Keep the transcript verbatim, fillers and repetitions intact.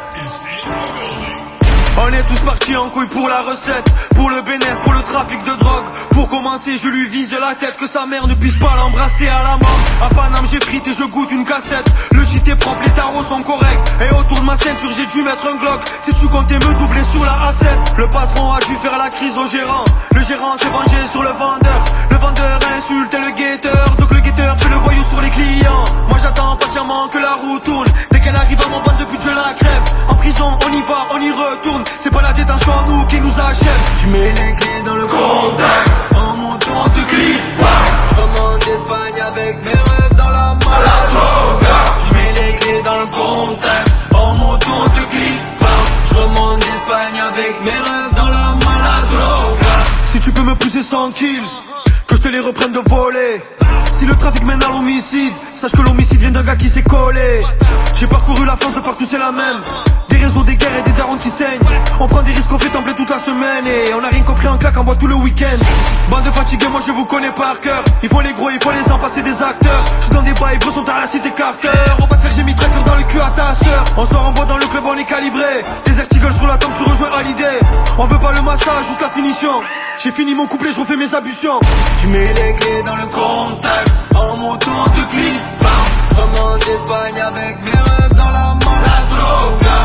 On est tous partis en couille pour la recette, pour le bénéfice, pour le trafic de drogue. Pour commencer je lui vise la tête, que sa mère ne puisse pas l'embrasser à la mort. À Paname j'ai frite et je goûte une cassette. Le shit est propre, les tarots sont corrects. Et autour de ma ceinture j'ai dû mettre un Glock. Si tu comptais me doubler sur la A sept. Le patron a dû faire la crise au gérant. Le gérant s'est vengé sur le vendeur. Le vendeur insulte le guetteur. Donc le guetteur fait le voyou sur les clients. Moi j'attends patiemment que la roue tourne. Dès qu'elle arrive à mon bande de pute je la crève. En prison on y va, on y retourne. C'est pas la détention à nous qui nous achète. Je mets les clés dans le contact. En montant on te clip. Je remonte d'Espagne avec mes rêves dans la maladroga. Je mets les clés dans le contact. En montant on te clip. Je remonte d'Espagne avec mes rêves dans la maladroga. Si tu peux me pousser sans kill, que je te les reprenne de voler. Si le trafic mène à l'homicide, sache que l'homicide vient d'un gars qui s'est collé. J'ai parcouru la France, de partout c'est la même. Des réseaux, des guerres et des darons qui saignent. On prend des risques, on fait tembler toute la semaine. Et on a rien compris en claque, en boîte tout le week-end. Bande de fatigués, moi je vous connais par cœur. Il faut les gros, il faut les en passer des acteurs. Je suis dans des bails, gros sont à la cité Carter. On va te faire, j'ai mis tracteur dans le cul à ta sœur. On sort en bois dans le club, on est calibré. Des articles sur la table, je rejoins à l'idée. On veut pas le massage, juste la finition. J'ai fini mon couplet, je refais mes ablutions. Je mets les clés dans le contact. En montant on te clip. Je remonte d'Espagne avec mes rêves dans la maladroga.